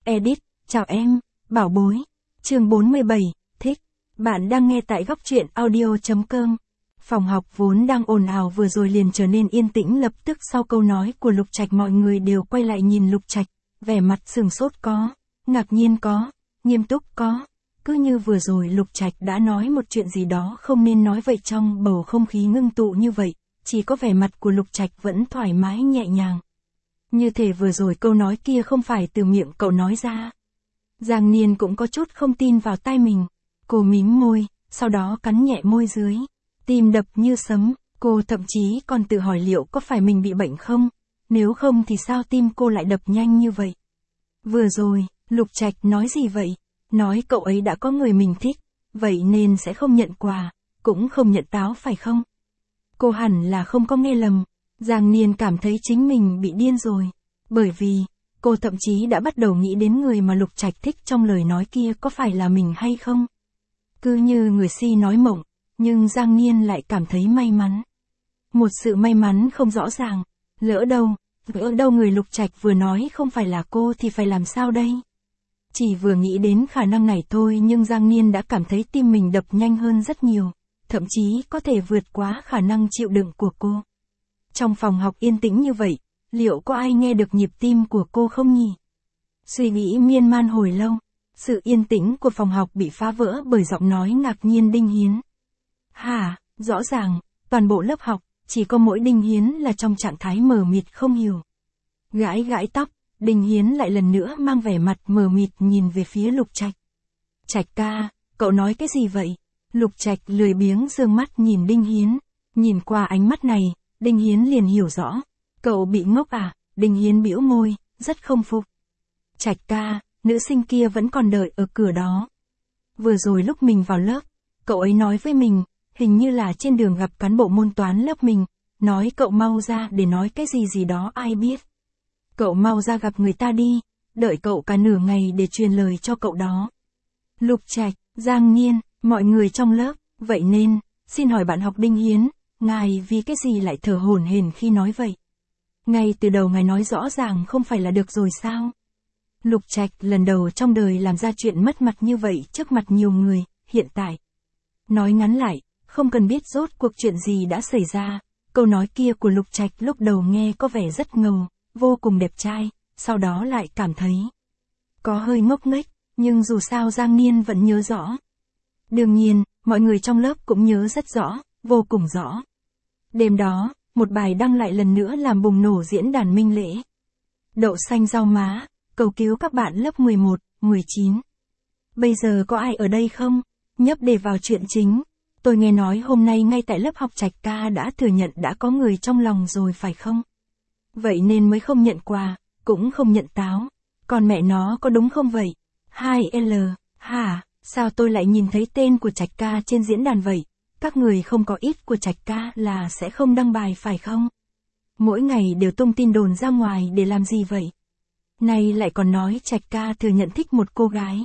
Edit, chào em, bảo bối. Chương 47, thích. Bạn đang nghe tại góc truyện audio.com. Phòng học vốn đang ồn ào vừa rồi liền trở nên yên tĩnh lập tức sau câu nói của Lục Trạch, mọi người đều quay lại nhìn Lục Trạch, vẻ mặt sửng sốt có, ngạc nhiên có, nghiêm túc có. Cứ như vừa rồi Lục Trạch đã nói một chuyện gì đó không nên nói vậy, trong bầu không khí ngưng tụ như vậy, chỉ có vẻ mặt của Lục Trạch vẫn thoải mái nhẹ nhàng. Như thể vừa rồi câu nói kia không phải từ miệng cậu nói ra. Giang Niên cũng có chút không tin vào tai mình. Cô mím môi, sau đó cắn nhẹ môi dưới. Tim đập như sấm, cô thậm chí còn tự hỏi liệu có phải mình bị bệnh không? Nếu không thì sao tim cô lại đập nhanh như vậy? Vừa rồi, Lục Trạch nói gì vậy? Nói cậu ấy đã có người mình thích, vậy nên sẽ không nhận quà, cũng không nhận táo phải không? Cô hẳn là không có nghe lầm. Giang Niên cảm thấy chính mình bị điên rồi. Bởi vì, cô thậm chí đã bắt đầu nghĩ đến người mà Lục Trạch thích trong lời nói kia có phải là mình hay không? Cứ như người si nói mộng, nhưng Giang Niên lại cảm thấy may mắn. Một sự may mắn không rõ ràng. Lỡ đâu người Lục Trạch vừa nói không phải là cô thì phải làm sao đây? Chỉ vừa nghĩ đến khả năng này thôi nhưng Giang Niên đã cảm thấy tim mình đập nhanh hơn rất nhiều. Thậm chí có thể vượt quá khả năng chịu đựng của cô. Trong phòng học yên tĩnh như vậy, liệu có ai nghe được nhịp tim của cô không nhỉ? Suy nghĩ miên man hồi lâu, sự yên tĩnh của phòng học bị phá vỡ bởi giọng nói ngạc nhiên Đinh Hiến. Hả, rõ ràng, toàn bộ lớp học, chỉ có mỗi Đinh Hiến là trong trạng thái mờ mịt không hiểu. Gãi gãi tóc, Đinh Hiến lại lần nữa mang vẻ mặt mờ mịt nhìn về phía Lục Trạch. Trạch ca, cậu nói cái gì vậy? Lục Trạch lười biếng dương mắt nhìn Đinh Hiến. Nhìn qua ánh mắt này, Đinh Hiến liền hiểu rõ. Cậu bị ngốc à? Đinh Hiến bĩu môi, rất không phục. Trạch ca, nữ sinh kia vẫn còn đợi ở cửa đó. Vừa rồi lúc mình vào lớp, cậu ấy nói với mình, hình như là trên đường gặp cán bộ môn toán lớp mình, nói cậu mau ra để nói cái gì đó ai biết. Cậu mau ra gặp người ta đi, đợi cậu cả nửa ngày để truyền lời cho cậu đó. Lục Trạch, Giang Niên, mọi người trong lớp, vậy nên, xin hỏi bạn học Đinh Hiến, ngài vì cái gì lại thở hổn hển khi nói vậy? Ngay từ đầu ngài nói rõ ràng không phải là được rồi sao? Lục Trạch lần đầu trong đời làm ra chuyện mất mặt như vậy trước mặt nhiều người, hiện tại. Nói ngắn lại, không cần biết rốt cuộc chuyện gì đã xảy ra, câu nói kia của Lục Trạch lúc đầu nghe có vẻ rất ngầu, vô cùng đẹp trai, sau đó lại cảm thấy có hơi ngốc nghếch, nhưng dù sao Giang Niên vẫn nhớ rõ. Đương nhiên, mọi người trong lớp cũng nhớ rất rõ, vô cùng rõ. Đêm đó, một bài đăng lại lần nữa làm bùng nổ diễn đàn Minh Lễ. Đậu xanh rau má, cầu cứu các bạn lớp 11, 19. Bây giờ có ai ở đây không? Nhấp đề vào chuyện chính. Tôi nghe nói hôm nay ngay tại lớp học Trạch ca đã thừa nhận đã có người trong lòng rồi phải không? Vậy nên mới không nhận quà, cũng không nhận táo. Còn mẹ nó có đúng không vậy? 2L, hả? Sao tôi lại nhìn thấy tên của Trạch ca trên diễn đàn vậy? Các người không có ít của Trạch ca là sẽ không đăng bài phải không? Mỗi ngày đều tung tin đồn ra ngoài để làm gì vậy? Nay lại còn nói Trạch ca thừa nhận thích một cô gái.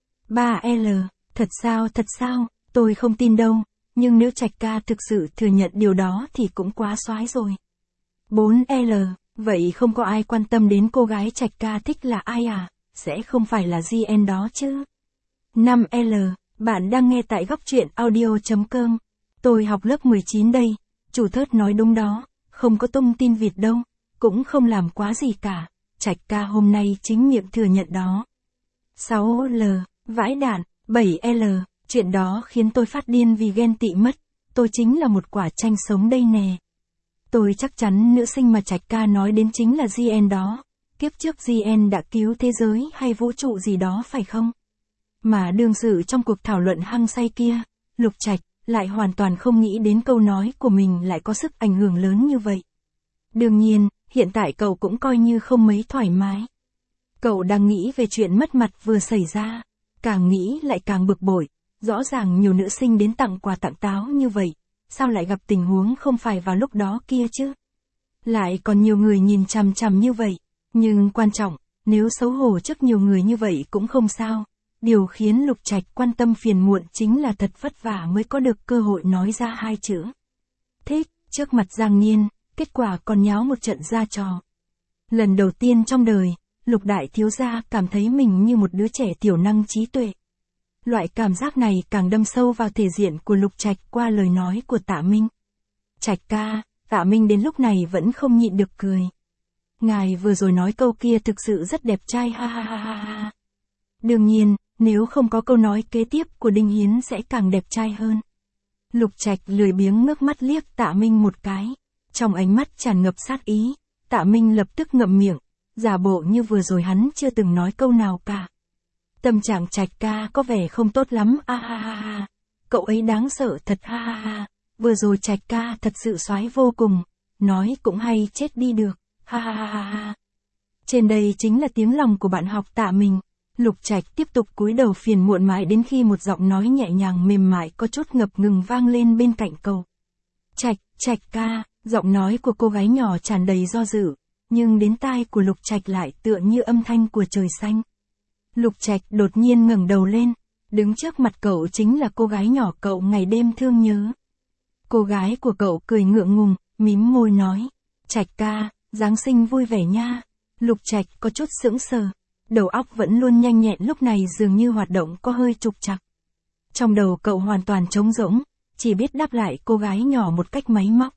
3L, thật sao, tôi không tin đâu, nhưng nếu Trạch ca thực sự thừa nhận điều đó thì cũng quá xoái rồi. 4L, vậy không có ai quan tâm đến cô gái Trạch ca thích là ai à? Sẽ không phải là GN đó chứ? 5L, bạn đang nghe tại góc truyện audio.com. Tôi học lớp 19 đây, chủ thớt nói đúng đó, không có tung tin vịt đâu, cũng không làm quá gì cả, Trạch ca hôm nay chính miệng thừa nhận đó. 6L, vãi đạn. 7L, chuyện đó khiến tôi phát điên vì ghen tị mất, tôi chính là một quả chanh sống đây nè. Tôi chắc chắn nữ sinh mà Trạch ca nói đến chính là GN đó, kiếp trước GN đã cứu thế giới hay vũ trụ gì đó phải không? Mà đương sự trong cuộc thảo luận hăng say kia, Lục Trạch lại hoàn toàn không nghĩ đến câu nói của mình lại có sức ảnh hưởng lớn như vậy. Đương nhiên, hiện tại cậu cũng coi như không mấy thoải mái. Cậu đang nghĩ về chuyện mất mặt vừa xảy ra, càng nghĩ lại càng bực bội, rõ ràng nhiều nữ sinh đến tặng quà tặng táo như vậy, sao lại gặp tình huống không phải vào lúc đó kia chứ? Lại còn nhiều người nhìn chằm chằm như vậy, nhưng quan trọng, nếu xấu hổ trước nhiều người như vậy cũng không sao. Điều khiến Lục Trạch quan tâm phiền muộn chính là thật vất vả mới có được cơ hội nói ra hai chữ thích, trước mặt Giang Niên, kết quả còn nháo một trận ra trò. Lần đầu tiên trong đời, Lục đại thiếu gia cảm thấy mình như một đứa trẻ thiểu năng trí tuệ. Loại cảm giác này càng đâm sâu vào thể diện của Lục Trạch qua lời nói của Tạ Minh. Trạch ca, Tạ Minh đến lúc này vẫn không nhịn được cười. Ngài vừa rồi nói câu kia thực sự rất đẹp trai ha ha ha ha ha. Đương nhiên, nếu không có câu nói kế tiếp của Đinh Hiến sẽ càng đẹp trai hơn. Lục Trạch lười biếng ngước mắt liếc Tạ Minh một cái. Trong ánh mắt tràn ngập sát ý, Tạ Minh lập tức ngậm miệng, giả bộ như vừa rồi hắn chưa từng nói câu nào cả. Tâm trạng Trạch ca có vẻ không tốt lắm ha ha ha ha. Cậu ấy đáng sợ thật ha ha ha. Vừa rồi Trạch ca thật sự soái vô cùng, nói cũng hay chết đi được, ha ha ha ha ha. Trên đây chính là tiếng lòng của bạn học Tạ Minh. Lục Trạch tiếp tục cúi đầu phiền muộn mãi đến khi một giọng nói nhẹ nhàng mềm mại có chút ngập ngừng vang lên bên cạnh cậu. Trạch ca, giọng nói của cô gái nhỏ tràn đầy do dự, nhưng đến tai của Lục Trạch lại tựa như âm thanh của trời xanh. Lục Trạch đột nhiên ngẩng đầu lên, đứng trước mặt cậu chính là cô gái nhỏ cậu ngày đêm thương nhớ. Cô gái của cậu cười ngượng ngùng, mím môi nói, Trạch ca, Giáng sinh vui vẻ nha. Lục Trạch có chút sững sờ, đầu óc vẫn luôn nhanh nhẹn lúc này dường như hoạt động có hơi trục trặc. Trong đầu cậu hoàn toàn trống rỗng, chỉ biết đáp lại cô gái nhỏ một cách máy móc.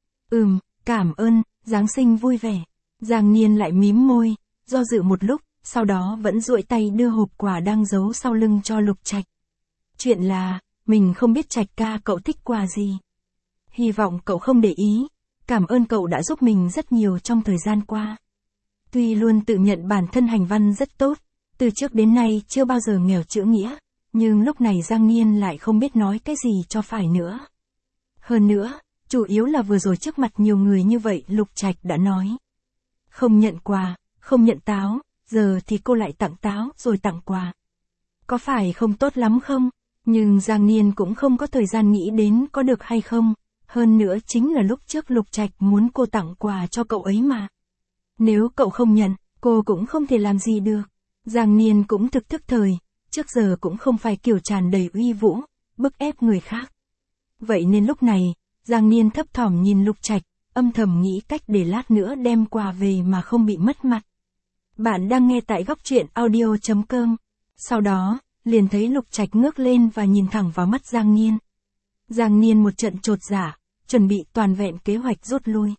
Cảm ơn, Giáng sinh vui vẻ. Giang Niên lại mím môi, do dự một lúc, sau đó vẫn duỗi tay đưa hộp quà đang giấu sau lưng cho Lục Trạch. Chuyện là, mình không biết Trạch ca cậu thích quà gì. Hy vọng cậu không để ý, cảm ơn cậu đã giúp mình rất nhiều trong thời gian qua. Tuy luôn tự nhận bản thân hành văn rất tốt, từ trước đến nay chưa bao giờ nghèo chữ nghĩa, nhưng lúc này Giang Niên lại không biết nói cái gì cho phải nữa. Hơn nữa, chủ yếu là vừa rồi trước mặt nhiều người như vậy Lục Trạch đã nói. Không nhận quà, không nhận táo, giờ thì cô lại tặng táo rồi tặng quà. Có phải không tốt lắm không? Nhưng Giang Niên cũng không có thời gian nghĩ đến có được hay không. Hơn nữa chính là lúc trước Lục Trạch muốn cô tặng quà cho cậu ấy mà. Nếu cậu không nhận, cô cũng không thể làm gì được. Giang Niên cũng thực thức thời, trước giờ cũng không phải kiểu tràn đầy uy vũ, bức ép người khác. Vậy nên lúc này, Giang Niên thấp thỏm nhìn Lục Trạch, âm thầm nghĩ cách để lát nữa đem quà về mà không bị mất mặt. Bạn đang nghe tại góc truyện audio.com. Sau đó, liền thấy Lục Trạch ngước lên và nhìn thẳng vào mắt Giang Niên. Giang Niên một trận chột dạ, chuẩn bị toàn vẹn kế hoạch rút lui.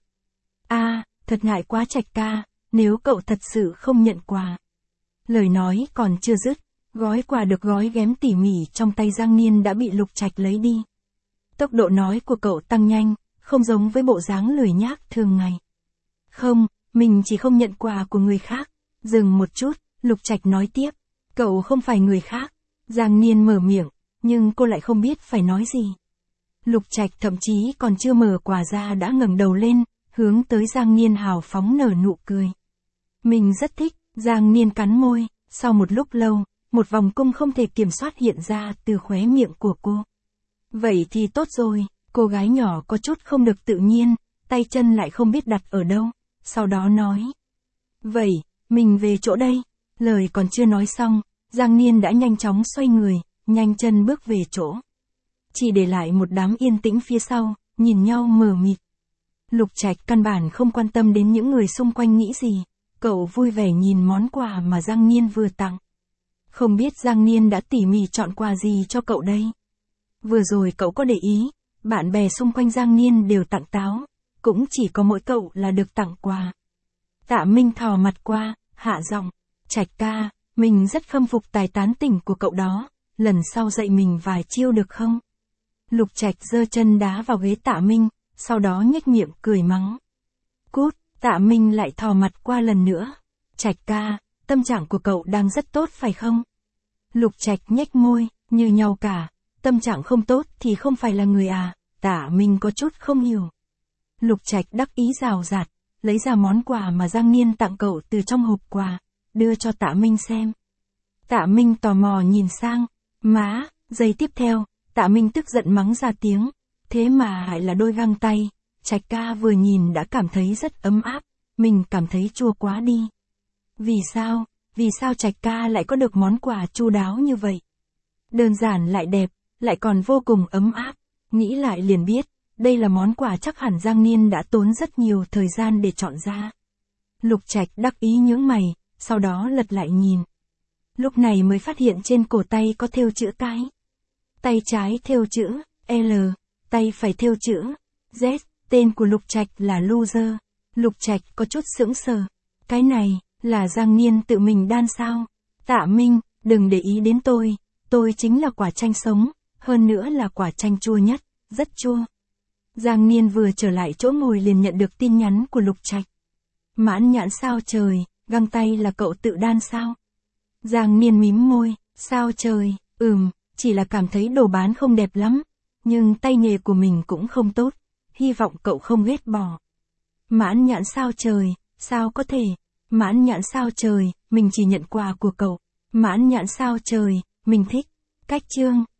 Thật ngại quá Trạch ca, nếu cậu thật sự không nhận quà. Lời nói còn chưa dứt, gói quà được gói ghém tỉ mỉ trong tay Giang Niên đã bị Lục Trạch lấy đi. Tốc độ nói của cậu tăng nhanh, không giống với bộ dáng lười nhác thường ngày. Không, mình chỉ không nhận quà của người khác. Dừng một chút, Lục Trạch nói tiếp, cậu không phải người khác. Giang Niên mở miệng, nhưng cô lại không biết phải nói gì. Lục Trạch thậm chí còn chưa mở quà ra đã ngẩng đầu lên, hướng tới Giang Niên hào phóng nở nụ cười. Mình rất thích, Giang Niên cắn môi, sau một lúc lâu, một vòng cung không thể kiểm soát hiện ra từ khóe miệng của cô. Vậy thì tốt rồi, cô gái nhỏ có chút không được tự nhiên, tay chân lại không biết đặt ở đâu, sau đó nói. Vậy, mình về chỗ đây. Lời còn chưa nói xong, Giang Niên đã nhanh chóng xoay người, nhanh chân bước về chỗ. Chỉ để lại một đám yên tĩnh phía sau, nhìn nhau mờ mịt. Lục Trạch căn bản không quan tâm đến những người xung quanh nghĩ gì, cậu vui vẻ nhìn món quà mà Giang Niên vừa tặng. Không biết Giang Niên đã tỉ mỉ chọn quà gì cho cậu đây. Vừa rồi cậu có để ý, bạn bè xung quanh Giang Niên đều tặng táo, cũng chỉ có mỗi cậu là được tặng quà. Tạ Minh thò mặt qua, hạ giọng, Trạch ca, mình rất khâm phục tài tán tỉnh của cậu đó, lần sau dạy mình vài chiêu được không? Lục Trạch giơ chân đá vào ghế Tạ Minh, sau đó nhếch miệng cười mắng. Cút, Tạ Minh lại thò mặt qua lần nữa. Trạch ca, tâm trạng của cậu đang rất tốt phải không? Lục Trạch nhếch môi, như nhau cả, tâm trạng không tốt thì không phải là người à, Tạ Minh có chút không hiểu. Lục Trạch đắc ý rào rạt, lấy ra món quà mà Giang Niên tặng cậu từ trong hộp quà, đưa cho Tạ Minh xem. Tạ Minh tò mò nhìn sang, má, giây tiếp theo, Tạ Minh tức giận mắng ra tiếng, thế mà lại là đôi găng tay. Trạch ca vừa nhìn đã cảm thấy rất ấm áp, mình cảm thấy chua quá đi. Vì sao Trạch ca lại có được món quà chu đáo như vậy? Đơn giản lại đẹp, lại còn vô cùng ấm áp, nghĩ lại liền biết, đây là món quà chắc hẳn Giang Niên đã tốn rất nhiều thời gian để chọn ra. Lục Trạch đắc ý nhướng mày, sau đó lật lại nhìn. Lúc này mới phát hiện trên cổ tay có thêu chữ cái. Tay trái thêu chữ L, tay phải thêu chữ Z, tên của Lục Trạch là Loser. Lục Trạch có chút sững sờ. Cái này, là Giang Niên tự mình đan sao? Tạ Minh, đừng để ý đến tôi chính là quả chanh sống, hơn nữa là quả chanh chua nhất, rất chua. Giang Niên vừa trở lại chỗ ngồi liền nhận được tin nhắn của Lục Trạch. Mãn Nhãn sao trời, găng tay là cậu tự đan sao? Giang Niên mím môi, sao trời, chỉ là cảm thấy đồ bán không đẹp lắm, nhưng tay nghề của mình cũng không tốt, hy vọng cậu không ghét bỏ. Mãn Nhãn sao trời, sao có thể? Mãn Nhãn sao trời, mình chỉ nhận quà của cậu. Mãn Nhãn sao trời, mình thích. Cách chương